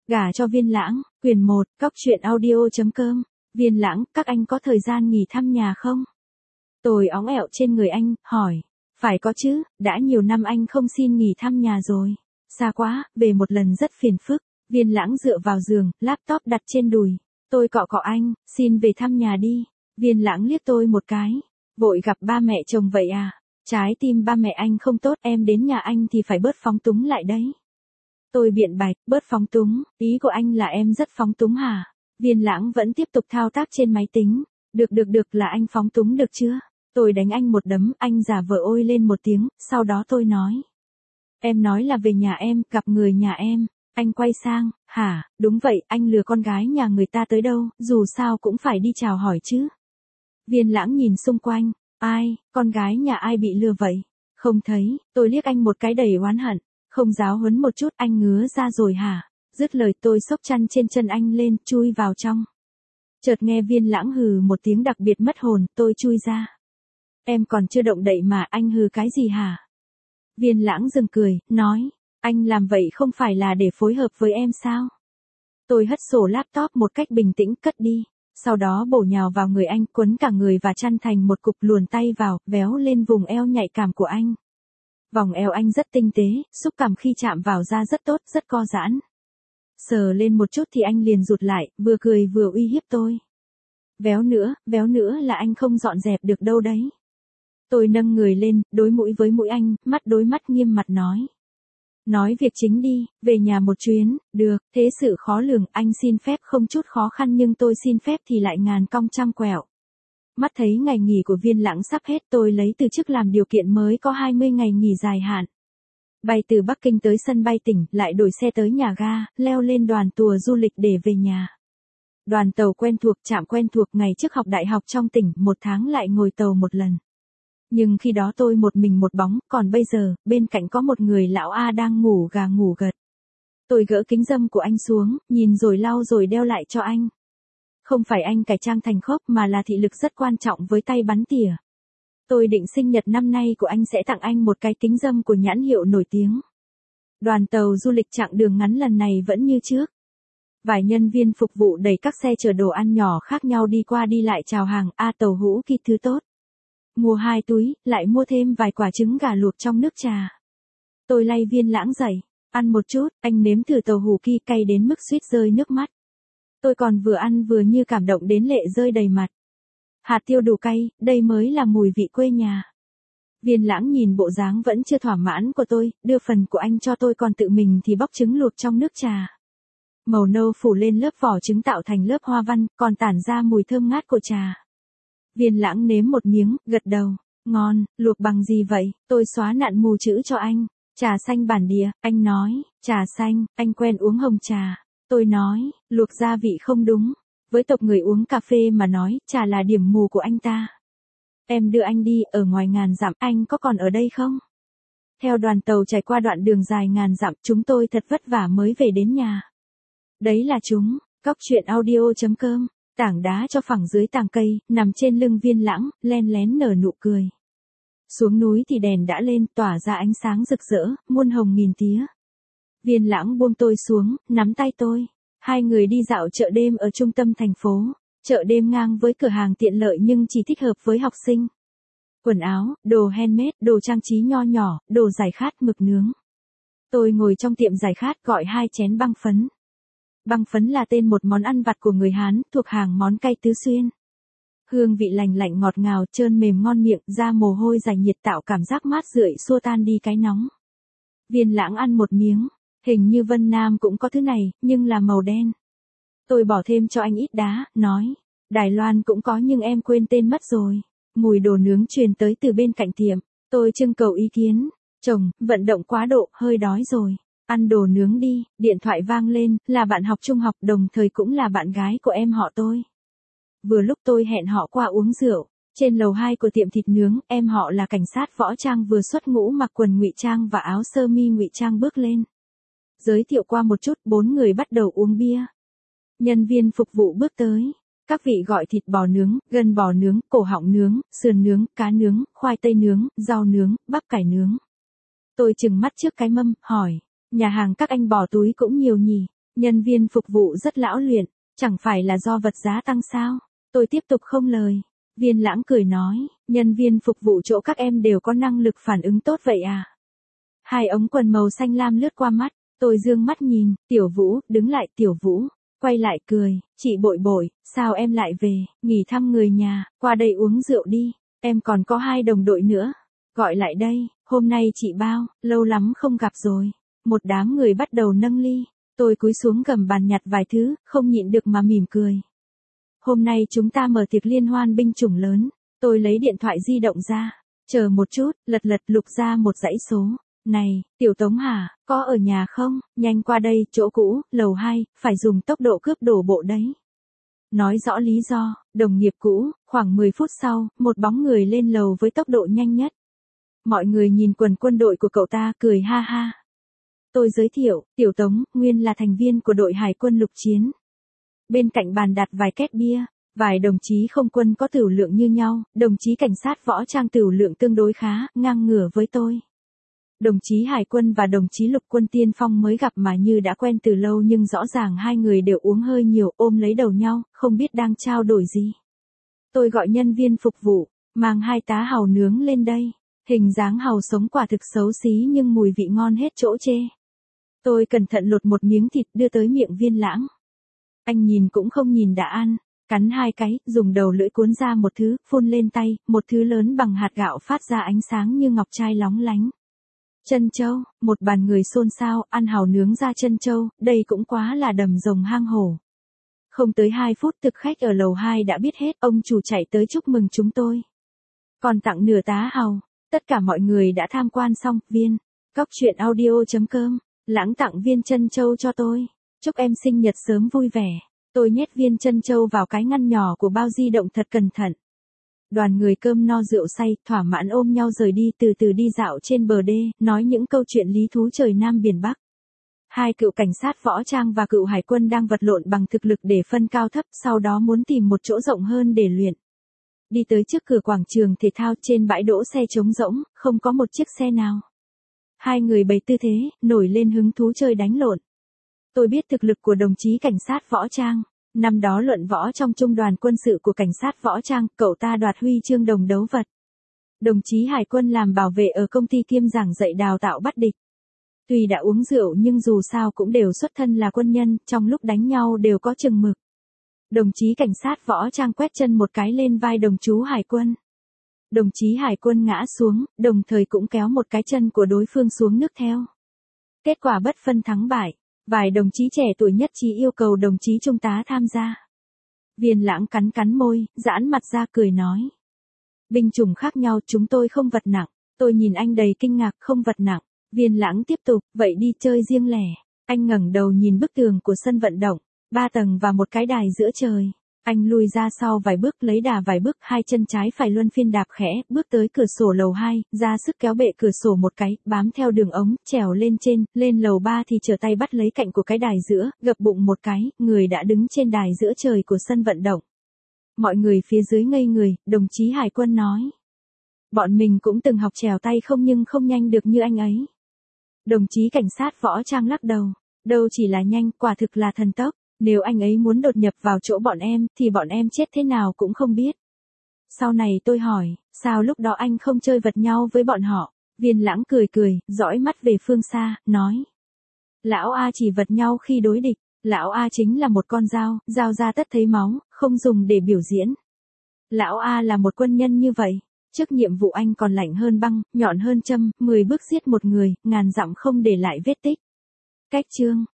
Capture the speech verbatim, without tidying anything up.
Gả cho Viên Lãng, quyền một, cóc truyện audio chấm com. Viên Lãng, các anh có thời gian nghỉ thăm nhà không? Tôi óng ẹo trên người anh, hỏi. Phải có chứ, đã nhiều năm anh không xin nghỉ thăm nhà rồi. Xa quá, về một lần rất phiền phức. Viên Lãng dựa vào giường, laptop đặt trên đùi. Tôi cọ cọ anh, xin về thăm nhà đi. Viên Lãng liếc tôi một cái. Vội gặp ba mẹ chồng vậy à? Trái tim ba mẹ anh không tốt, em đến nhà anh thì phải bớt phóng túng lại đấy. Tôi biện bạch, bớt phóng túng, ý của anh là em rất phóng túng hả? Viên Lãng vẫn tiếp tục thao tác trên máy tính. Được được được, là anh phóng túng được chưa? Tôi đánh anh một đấm, anh giả vờ ôi lên một tiếng, sau đó tôi nói. Em nói là về nhà em, gặp người nhà em. Anh quay sang, hả, đúng vậy, anh lừa con gái nhà người ta tới đâu, dù sao cũng phải đi chào hỏi chứ. Viên Lãng nhìn xung quanh, ai, con gái nhà ai bị lừa vậy? Không thấy, tôi liếc anh một cái đầy oán hận. Không giáo huấn một chút, anh ngứa ra rồi hả? Dứt lời tôi xốc chăn trên chân anh lên, chui vào trong. Chợt nghe Viên Lãng hừ một tiếng đặc biệt mất hồn, tôi chui ra. Em còn chưa động đậy mà, anh hừ cái gì hả? Viên Lãng dừng cười, nói, anh làm vậy không phải là để phối hợp với em sao? Tôi hất sổ laptop một cách bình tĩnh cất đi. Sau đó bổ nhào vào người anh, quấn cả người và chăn thành một cục, luồn tay vào, véo lên vùng eo nhạy cảm của anh. Vòng eo anh rất tinh tế, xúc cảm khi chạm vào da rất tốt, rất co giãn. Sờ lên một chút thì anh liền rụt lại, vừa cười vừa uy hiếp tôi. Véo nữa, véo nữa là anh không dọn dẹp được đâu đấy. Tôi nâng người lên, đối mũi với mũi anh, mắt đối mắt nghiêm mặt nói. Nói việc chính đi, về nhà một chuyến, được, thế sự khó lường, anh xin phép không chút khó khăn nhưng tôi xin phép thì lại ngàn cong trăm quẹo. Mắt thấy ngày nghỉ của Viên Lãng sắp hết, tôi lấy từ chức làm điều kiện mới có hai mươi ngày nghỉ dài hạn. Bay từ Bắc Kinh tới sân bay tỉnh, lại đổi xe tới nhà ga, leo lên đoàn tour du lịch để về nhà. Đoàn tàu quen thuộc, trạm quen thuộc, ngày trước học đại học trong tỉnh, một tháng lại ngồi tàu một lần. Nhưng khi đó tôi một mình một bóng, còn bây giờ, bên cạnh có một người lão A đang ngủ gà ngủ gật. Tôi gỡ kính râm của anh xuống, nhìn rồi lau rồi đeo lại cho anh. Không phải anh cải trang thành khớp mà là thị lực rất quan trọng với tay bắn tỉa. Tôi định sinh nhật năm nay của anh sẽ tặng anh một cái kính râm của nhãn hiệu nổi tiếng. Đoàn tàu du lịch chặng đường ngắn lần này vẫn như trước. Vài nhân viên phục vụ đẩy các xe chở đồ ăn nhỏ khác nhau đi qua đi lại chào hàng, a tàu hũ kỳ thứ tốt. Mua hai túi, lại mua thêm vài quả trứng gà luộc trong nước trà. Tôi lay Viên Lãng dậy, ăn một chút, anh nếm thử tàu hũ kỳ cay đến mức suýt rơi nước mắt. Tôi còn vừa ăn vừa như cảm động đến lệ rơi đầy mặt. Hạt tiêu đủ cay, đây mới là mùi vị quê nhà. Viên Lãng nhìn bộ dáng vẫn chưa thỏa mãn của tôi, đưa phần của anh cho tôi còn tự mình thì bóc trứng luộc trong nước trà. Màu nâu phủ lên lớp vỏ trứng tạo thành lớp hoa văn, còn tản ra mùi thơm ngát của trà. Viên Lãng nếm một miếng, gật đầu, ngon, luộc bằng gì vậy? Tôi xóa nạn mù chữ cho anh. Trà xanh bản địa, anh nói, trà xanh, anh quen uống hồng trà. Tôi nói, luộc gia vị không đúng. Với tộc người uống cà phê mà nói, trà là điểm mù của anh ta. Em đưa anh đi, ở ngoài ngàn dặm, anh có còn ở đây không? Theo đoàn tàu trải qua đoạn đường dài ngàn dặm, chúng tôi thật vất vả mới về đến nhà. Đấy là chúng, cóc truyện audio chấm com, tảng đá cho phẳng dưới tàng cây, nằm trên lưng Viên Lãng, len lén nở nụ cười. Xuống núi thì đèn đã lên, tỏa ra ánh sáng rực rỡ, muôn hồng nghìn tía. Viên Lãng buông tôi xuống, nắm tay tôi. Hai người đi dạo chợ đêm ở trung tâm thành phố. Chợ đêm ngang với cửa hàng tiện lợi nhưng chỉ thích hợp với học sinh. Quần áo, đồ handmade, đồ trang trí nho nhỏ, đồ giải khát, mực nướng. Tôi ngồi trong tiệm giải khát gọi hai chén băng phấn. Băng phấn là tên một món ăn vặt của người Hán, thuộc hàng món cay Tứ Xuyên. Hương vị lành lạnh ngọt ngào, trơn mềm ngon miệng, ra mồ hôi giải nhiệt tạo cảm giác mát rượi xua tan đi cái nóng. Viên Lãng ăn một miếng. Hình như Vân Nam cũng có thứ này, nhưng là màu đen. Tôi bỏ thêm cho anh ít đá, nói. Đài Loan cũng có nhưng em quên tên mất rồi. Mùi đồ nướng truyền tới từ bên cạnh tiệm. Tôi trưng cầu ý kiến. Chồng, vận động quá độ, hơi đói rồi. Ăn đồ nướng đi, điện thoại vang lên, là bạn học trung học đồng thời cũng là bạn gái của em họ tôi. Vừa lúc tôi hẹn họ qua uống rượu. Trên lầu hai của tiệm thịt nướng, em họ là cảnh sát võ trang vừa xuất ngũ mặc quần ngụy trang và áo sơ mi ngụy trang bước lên. Giới thiệu qua một chút, bốn người bắt đầu uống bia. Nhân viên phục vụ bước tới. Các vị gọi thịt bò nướng, gân bò nướng, cổ họng nướng, sườn nướng, cá nướng, khoai tây nướng, rau nướng, bắp cải nướng. Tôi chừng mắt trước cái mâm, hỏi. Nhà hàng các anh bỏ túi cũng nhiều nhỉ. Nhân viên phục vụ rất lão luyện, chẳng phải là do vật giá tăng sao? Tôi tiếp tục không lời. Viên Lãng cười nói, nhân viên phục vụ chỗ các em đều có năng lực phản ứng tốt vậy à? Hai ống quần màu xanh lam lướt qua mắt, tôi dương mắt nhìn, Tiểu Vũ, đứng lại Tiểu Vũ, quay lại cười, chị Bội Bội, sao em lại về, nghỉ thăm người nhà, qua đây uống rượu đi, em còn có hai đồng đội nữa, gọi lại đây, hôm nay chị bao, lâu lắm không gặp rồi. Một đám người bắt đầu nâng ly, tôi cúi xuống gầm bàn nhặt vài thứ, không nhịn được mà mỉm cười. Hôm nay chúng ta mở tiệc liên hoan binh chủng lớn, tôi lấy điện thoại di động ra, chờ một chút, lật lật lục ra một dãy số. Này, Tiểu Tống hả, có ở nhà không, nhanh qua đây, chỗ cũ, lầu hai, phải dùng tốc độ cướp đổ bộ đấy. Nói rõ lý do, đồng nghiệp cũ, khoảng mười phút sau, một bóng người lên lầu với tốc độ nhanh nhất. Mọi người nhìn quần quân đội của cậu ta, cười ha ha. Tôi giới thiệu, Tiểu Tống, nguyên là thành viên của đội hải quân lục chiến. Bên cạnh bàn đặt vài két bia, vài đồng chí không quân có tửu lượng như nhau, đồng chí cảnh sát võ trang tửu lượng tương đối khá, ngang ngửa với tôi. Đồng chí hải quân và đồng chí lục quân tiên phong mới gặp mà như đã quen từ lâu nhưng rõ ràng hai người đều uống hơi nhiều, ôm lấy đầu nhau, không biết đang trao đổi gì. Tôi gọi nhân viên phục vụ, mang hai tá hàu nướng lên đây. Hình dáng hàu sống quả thực xấu xí nhưng mùi vị ngon hết chỗ chê. Tôi cẩn thận lột một miếng thịt đưa tới miệng Viên Lãng. Anh nhìn cũng không nhìn đã ăn, cắn hai cái, dùng đầu lưỡi cuốn ra một thứ, phun lên tay, một thứ lớn bằng hạt gạo phát ra ánh sáng như ngọc trai lóng lánh. Chân châu, một bàn người xôn xao, ăn hàu nướng ra chân châu, đây cũng quá là đầm rồng hang hổ. Không tới hai phút thực khách ở lầu hai đã biết hết, ông chủ chạy tới chúc mừng chúng tôi. Còn tặng nửa tá hàu. Tất cả mọi người đã tham quan xong, Viên. Cóc truyện audio chấm com, Lãng tặng viên chân châu cho tôi. Chúc em sinh nhật sớm vui vẻ. Tôi nhét viên chân châu vào cái ngăn nhỏ của bao di động thật cẩn thận. Đoàn người cơm no rượu say, thỏa mãn ôm nhau rời đi, từ từ đi dạo trên bờ đê, nói những câu chuyện lý thú trời Nam biển Bắc. Hai cựu cảnh sát võ trang và cựu hải quân đang vật lộn bằng thực lực để phân cao thấp, sau đó muốn tìm một chỗ rộng hơn để luyện. Đi tới trước cửa quảng trường thể thao, trên bãi đỗ xe trống rỗng, không có một chiếc xe nào. Hai người bày tư thế, nổi lên hứng thú chơi đánh lộn. Tôi biết thực lực của đồng chí cảnh sát võ trang. Năm đó luận võ trong trung đoàn quân sự của cảnh sát võ trang, cậu ta đoạt huy chương đồng đấu vật. Đồng chí hải quân làm bảo vệ ở công ty kiêm giảng dạy đào tạo bắt địch. Tuy đã uống rượu nhưng dù sao cũng đều xuất thân là quân nhân, trong lúc đánh nhau đều có chừng mực. Đồng chí cảnh sát võ trang quét chân một cái lên vai đồng chú hải quân. Đồng chí hải quân ngã xuống, đồng thời cũng kéo một cái chân của đối phương xuống nước theo. Kết quả bất phân thắng bại, vài đồng chí trẻ tuổi nhất trí yêu cầu đồng chí trung tá tham gia. Viên Lãng cắn cắn môi, giãn mặt ra cười nói. Binh chủng khác nhau, chúng tôi không vật nặng. Tôi nhìn anh đầy kinh ngạc, không vật nặng. Viên Lãng tiếp tục, vậy đi chơi riêng lẻ. Anh ngẩng đầu nhìn bức tường của sân vận động. Ba tầng và một cái đài giữa trời. Anh lùi ra sau vài bước, lấy đà vài bước, hai chân trái phải luân phiên đạp khẽ, bước tới cửa sổ lầu hai, ra sức kéo bệ cửa sổ một cái, bám theo đường ống, trèo lên trên, lên lầu ba thì trở tay bắt lấy cạnh của cái đài giữa, gập bụng một cái, người đã đứng trên đài giữa trời của sân vận động. Mọi người phía dưới ngây người, đồng chí hải quân nói. Bọn mình cũng từng học trèo tay không nhưng không nhanh được như anh ấy. Đồng chí cảnh sát võ trang lắc đầu, đâu chỉ là nhanh, quả thực là thần tốc. Nếu anh ấy muốn đột nhập vào chỗ bọn em, thì bọn em chết thế nào cũng không biết. Sau này tôi hỏi, sao lúc đó anh không chơi vật nhau với bọn họ? Viên Lãng cười cười, dõi mắt về phương xa, nói. Lão A chỉ vật nhau khi đối địch, lão A chính là một con dao, dao ra tất thấy máu, không dùng để biểu diễn. Lão A là một quân nhân như vậy, trước nhiệm vụ anh còn lạnh hơn băng, nhọn hơn châm, mười bước giết một người, ngàn dặm không để lại vết tích. Cách chương